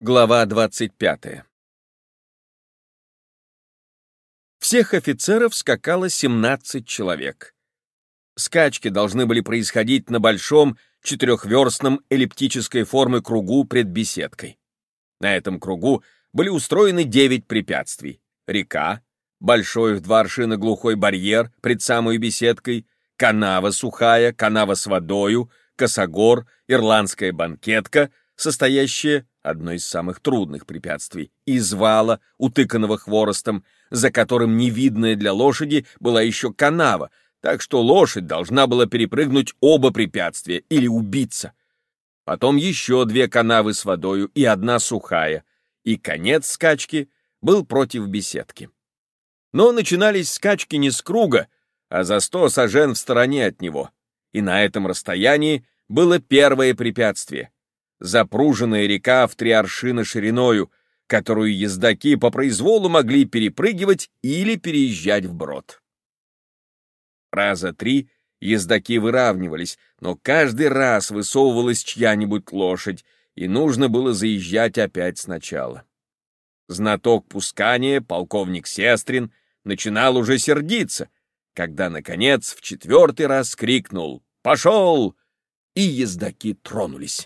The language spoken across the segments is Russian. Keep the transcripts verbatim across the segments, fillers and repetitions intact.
Глава двадцать пятая. Всех офицеров скакало семнадцать человек. Скачки должны были происходить на большом четырехверстном эллиптической формы кругу пред беседкой. На этом кругу были устроены девять препятствий: река, большой в два аршина глухой барьер пред самой беседкой, канава сухая, канава с водою, косогор, ирландская банкетка, состоящая, одно из самых трудных препятствий, из вала, утыканного хворостом, за которым невидная для лошади была еще канава, так что лошадь должна была перепрыгнуть оба препятствия или убиться. Потом еще две канавы с водою и одна сухая, и конец скачки был против беседки. Но начинались скачки не с круга, а за сто сажен в стороне от него, и на этом расстоянии было первое препятствие — запруженная река в три аршина шириною, которую ездаки по произволу могли перепрыгивать или переезжать вброд. Раза три ездаки выравнивались, но каждый раз высовывалась чья-нибудь лошадь, и нужно было заезжать опять сначала. Знаток пускания, полковник Сестрин, начинал уже сердиться, когда, наконец, в четвертый раз крикнул «Пошел!» и ездаки тронулись.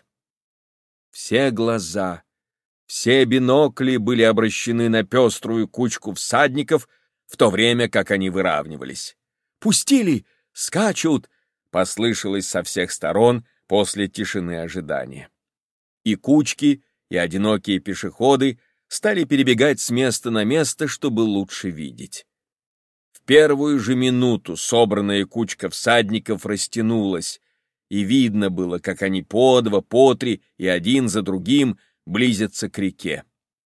Все глаза, все бинокли были обращены на пеструю кучку всадников, в то время как они выравнивались. «Пустили! Скачут!» — послышалось со всех сторон после тишины ожидания. И кучки, и одинокие пешеходы стали перебегать с места на место, чтобы лучше видеть. В первую же минуту собранная кучка всадников растянулась, и видно было, как они по два, по три и один за другим близятся к реке.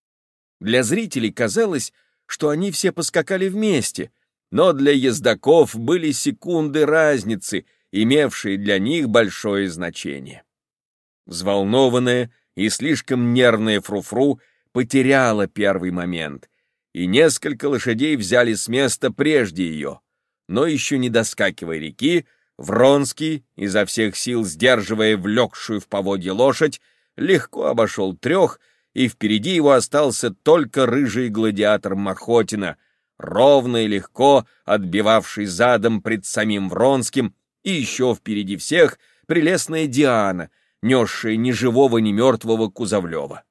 Для зрителей казалось, что они все поскакали вместе, но для ездаков были секунды разницы, имевшие для них большое значение. Взволнованная и слишком нервная фру-фру потеряла первый момент, и несколько лошадей взяли с места прежде ее, но еще не доскакивая реки, Вронский, изо всех сил сдерживая влекшую в поводье лошадь, легко обошел трех, и впереди его остался только рыжий гладиатор Махотина, ровно и легко отбивавший задом пред самим Вронским, и еще впереди всех прелестная Диана, несшая ни живого, ни мертвого Кузовлева.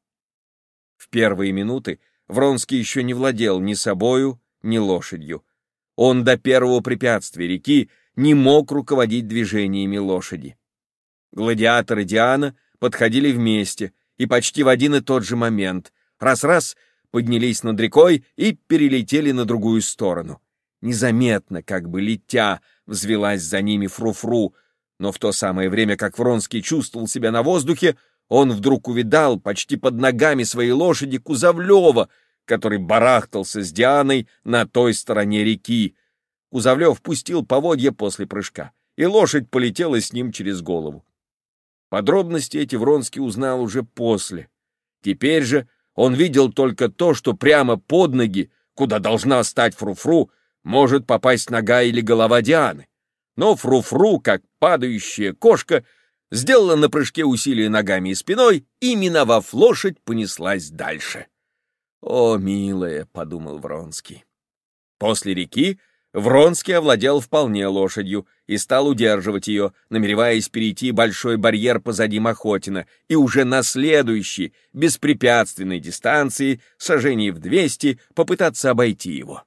В первые минуты Вронский еще не владел ни собою, ни лошадью. Он до первого препятствия реки не мог руководить движениями лошади. Гладиатор и Диана подходили вместе и почти в один и тот же момент, раз-раз поднялись над рекой и перелетели на другую сторону. Незаметно, как бы летя, взвелась за ними фру-фру, но в то самое время, как Вронский чувствовал себя на воздухе, он вдруг увидал почти под ногами своей лошади Кузовлева, который барахтался с Дианой на той стороне реки. Кузовлев пустил поводья после прыжка, и лошадь полетела с ним через голову. Подробности эти Вронский узнал уже после. Теперь же он видел только то, что прямо под ноги, куда должна стать фру-фру, может попасть нога или голова Дианы. Но фру-фру, как падающая кошка, сделала на прыжке усилие ногами и спиной, и, миновав лошадь, понеслась дальше. «О, милая!» — подумал Вронский. После реки Вронский овладел вполне лошадью и стал удерживать ее, намереваясь перейти большой барьер позади Махотина и уже на следующей, беспрепятственной дистанции, сажений в двести, попытаться обойти его.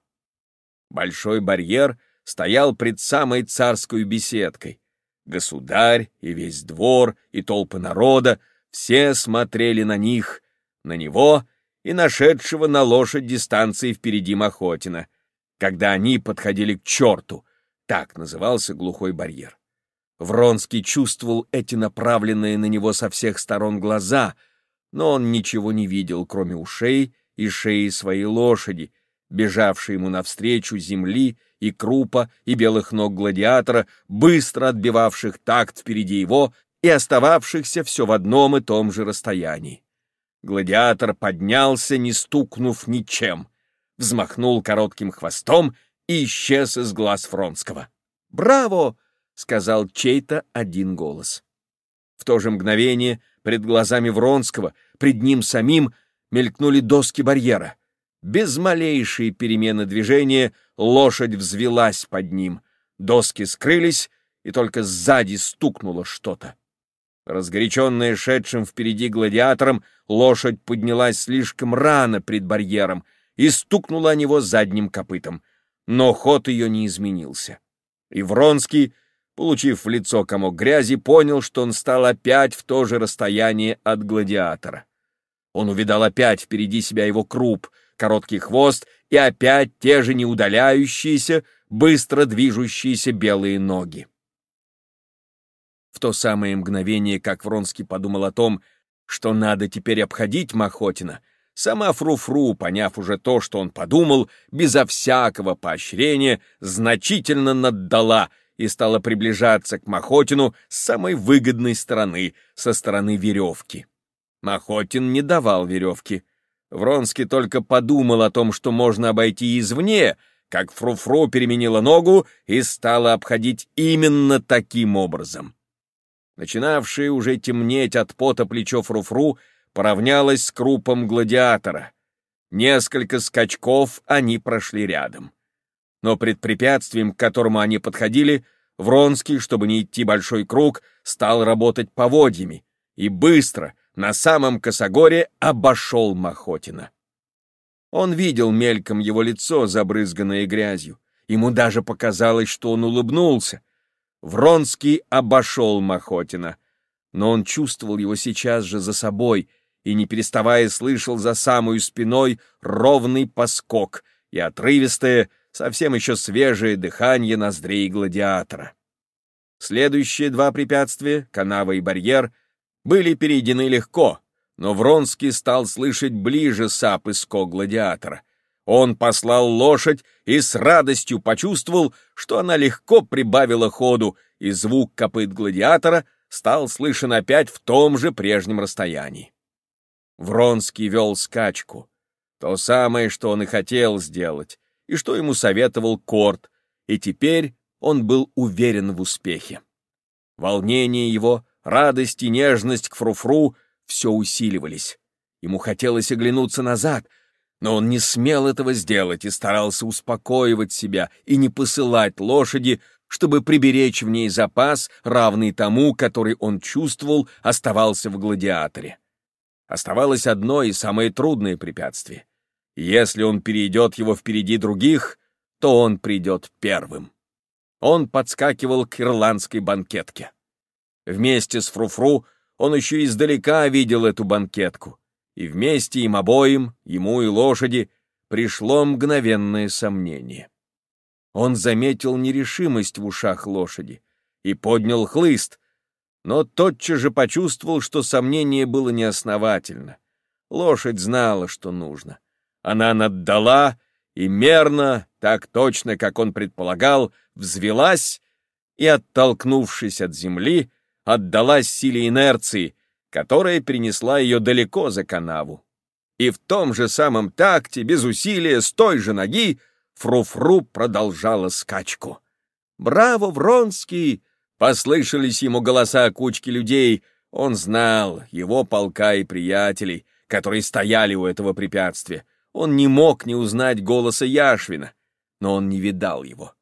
Большой барьер стоял пред самой царской беседкой. Государь и весь двор, и толпы народа все смотрели на них, на него и нашедшего на лошадь дистанции впереди Махотина, когда они подходили к черту, так назывался глухой барьер. Вронский чувствовал эти направленные на него со всех сторон глаза, но он ничего не видел, кроме ушей и шеи своей лошади, бежавшей ему навстречу земли и крупа и белых ног гладиатора, быстро отбивавших такт впереди его и остававшихся все в одном и том же расстоянии. Гладиатор поднялся, не стукнув ничем, взмахнул коротким хвостом и исчез из глаз Вронского. «Браво!» — сказал чей-то один голос. В то же мгновение пред глазами Вронского, пред ним самим, мелькнули доски барьера. Без малейшей перемены движения лошадь взвилась под ним. Доски скрылись, и только сзади стукнуло что-то. Разгоряченная шедшим впереди гладиатором, лошадь поднялась слишком рано пред барьером и стукнула о него задним копытом. Но ход ее не изменился. И Вронский, получив в лицо комок грязи, понял, что он стал опять в то же расстояние от гладиатора. Он увидал опять впереди себя его круп, короткий хвост и опять те же неудаляющиеся, быстро движущиеся белые ноги. В то самое мгновение, как Вронский подумал о том, что надо теперь обходить Махотина, сама Фру-Фру, поняв уже то, что он подумал, безо всякого поощрения значительно наддала и стала приближаться к Махотину с самой выгодной стороны, со стороны веревки. Махотин не давал веревки. Вронский только подумал о том, что можно обойти извне, как Фру-Фру переменила ногу и стала обходить именно таким образом. Начинавшее уже темнеть от пота плечо Фру-Фру поравнялось с крупом гладиатора. Несколько скачков они прошли рядом. Но пред препятствием, к которому они подходили, Вронский, чтобы не идти большой круг, стал работать поводьями и быстро, на самом косогоре, обошел Махотина. Он видел мельком его лицо, забрызганное грязью. Ему даже показалось, что он улыбнулся. Вронский обошел Махотина, но он чувствовал его сейчас же за собой и, не переставая, слышал за самую спиной ровный поскок и отрывистое, совсем еще свежее дыхание ноздрей гладиатора. Следующие два препятствия, канава и барьер, были перейдены легко, но Вронский стал слышать ближе сап и скок гладиатора. Он послал лошадь и с радостью почувствовал, что она легко прибавила ходу, и звук копыт гладиатора стал слышен опять в том же прежнем расстоянии. Вронский вел скачку, то самое, что он и хотел сделать, и что ему советовал Корт, и теперь он был уверен в успехе. Волнение его, радость и нежность к Фру-Фру все усиливались. Ему хотелось оглянуться назад, но он не смел этого сделать и старался успокоивать себя и не посылать лошади, чтобы приберечь в ней запас, равный тому, который он чувствовал, оставался в гладиаторе. Оставалось одно и самое трудное препятствие. Если он перейдет его впереди других, то он придет первым. Он подскакивал к ирландской банкетке. Вместе с Фру-Фру он еще издалека видел эту банкетку, и вместе им обоим, ему и лошади, пришло мгновенное сомнение. Он заметил нерешимость в ушах лошади и поднял хлыст, но тотчас же почувствовал, что сомнение было неосновательно. Лошадь знала, что нужно. Она наддала и мерно, так точно, как он предполагал, взвилась и, оттолкнувшись от земли, отдалась силе инерции, которая принесла ее далеко за канаву. И в том же самом такте, без усилия, с той же ноги, Фру-Фру продолжала скачку. «Браво, Вронский!» — послышались ему голоса кучки людей. Он знал его полка и приятелей, которые стояли у этого препятствия. Он не мог не узнать голоса Яшвина, но он не видал его.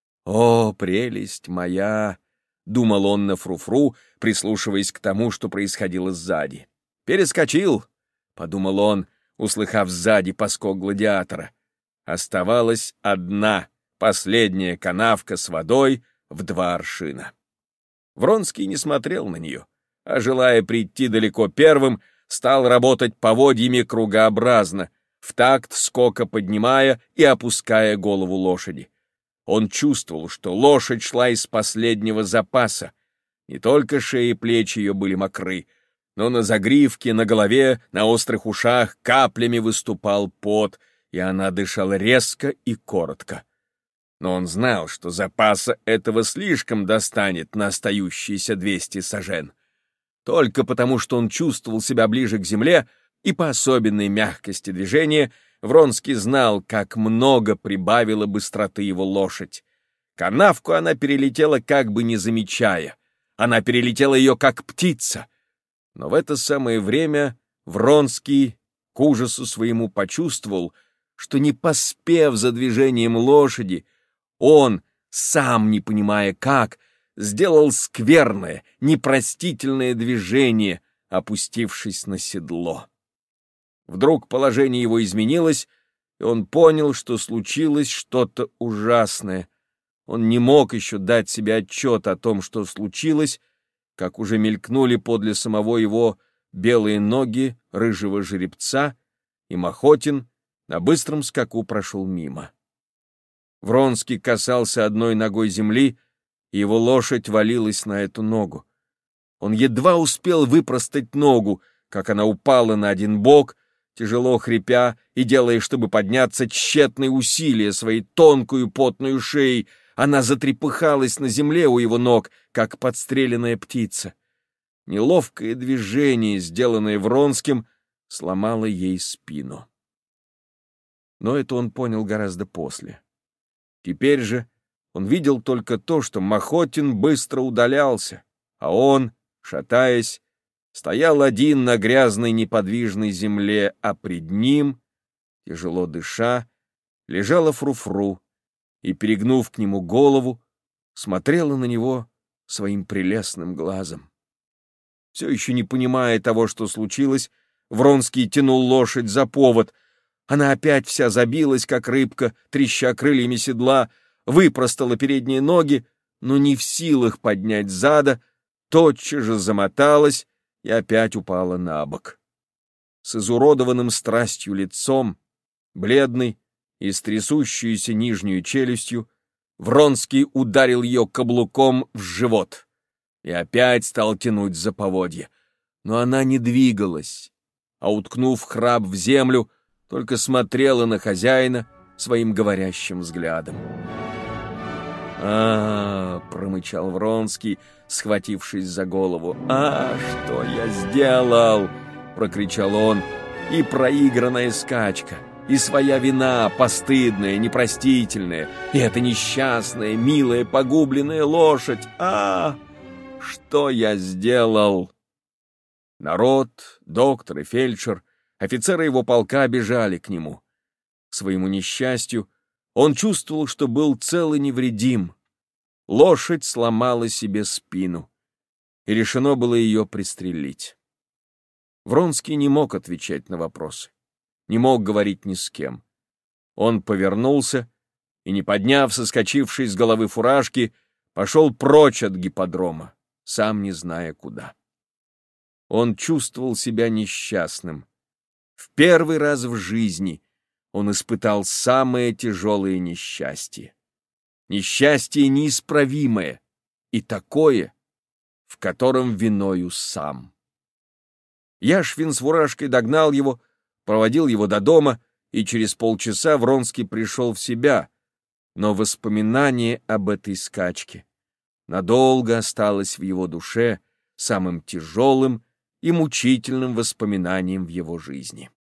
«О, прелесть моя!» — думал он на Фру-Фру, прислушиваясь к тому, что происходило сзади. «Перескочил!» — подумал он, услыхав сзади поскок гладиатора. Оставалась одна, последняя канавка с водой в два аршина. Вронский не смотрел на нее, а, желая прийти далеко первым, стал работать поводьями кругообразно, в такт скока поднимая и опуская голову лошади. Он чувствовал, что лошадь шла из последнего запаса. Не только шея и плечи ее были мокры, но на загривке, на голове, на острых ушах каплями выступал пот, и она дышала резко и коротко. Но он знал, что запаса этого слишком достанет на остающиеся двести сажен. Только потому, что он чувствовал себя ближе к земле, и по особенной мягкости движения Вронский знал, как много прибавила быстроты его лошадь. Канавку она перелетела, как бы не замечая. Она перелетела ее, как птица. Но в это самое время Вронский К ужасу своему почувствовал, что, не поспев за движением лошади, он, сам не понимая как, сделал скверное, непростительное движение, опустившись на седло. Вдруг положение его изменилось, и он понял, что случилось что-то ужасное. Он не мог еще дать себе отчет о том, что случилось, как уже мелькнули подле самого его белые ноги рыжего жеребца, и Махотин на быстром скаку прошел мимо. Вронский касался одной ногой земли, и его лошадь валилась на эту ногу. Он едва успел выпростать ногу, как она упала на один бок, тяжело хрипя и делая, чтобы подняться, тщетные усилия своей тонкую потную шеей. Она затрепыхалась на земле у его ног, как подстреленная птица. Неловкое движение, сделанное Вронским, сломало ей спину. Но это он понял гораздо после. Теперь же он видел только то, что Махотин быстро удалялся, а он, шатаясь, стоял один на грязной неподвижной земле, а пред ним, тяжело дыша, лежала Фру-Фру и, перегнув к нему голову, смотрела на него своим прелестным глазом. Все еще не понимая того, что случилось, Вронский тянул лошадь за повод. Она опять вся забилась, как рыбка, треща крыльями седла, выпростала передние ноги, но не в силах поднять зада, тотчас же замоталась и опять упала на бок. С изуродованным страстью лицом, бледный и с трясущейся нижнюю челюстью, Вронский ударил ее каблуком в живот и опять стал тянуть за поводья. Но она не двигалась, а, уткнув храп в землю, только смотрела на хозяина своим говорящим взглядом. «А, — промычал Вронский, схватившись за голову, — а, что я сделал!» — прокричал он. «И проигранная скачка, и своя вина, постыдная, непростительная, и эта несчастная, милая, погубленная лошадь! А, что я сделал!» Народ, доктор и фельдшер, офицеры его полка бежали к нему. К своему несчастью, он чувствовал, что был цел и невредим. Лошадь сломала себе спину, и решено было ее пристрелить. Вронский не мог отвечать на вопросы, не мог говорить ни с кем. Он повернулся и, не подняв соскочившей с головы фуражки, пошел прочь от гипподрома, сам не зная куда. Он чувствовал себя несчастным. В первый раз в жизни он испытал самое тяжелое несчастье. Несчастье неисправимое и такое, в котором виною сам. Яшвин с фуражкой догнал его, проводил его до дома, и через полчаса Вронский пришел в себя, но воспоминание об этой скачке надолго осталось в его душе самым тяжелым и мучительным воспоминанием в его жизни.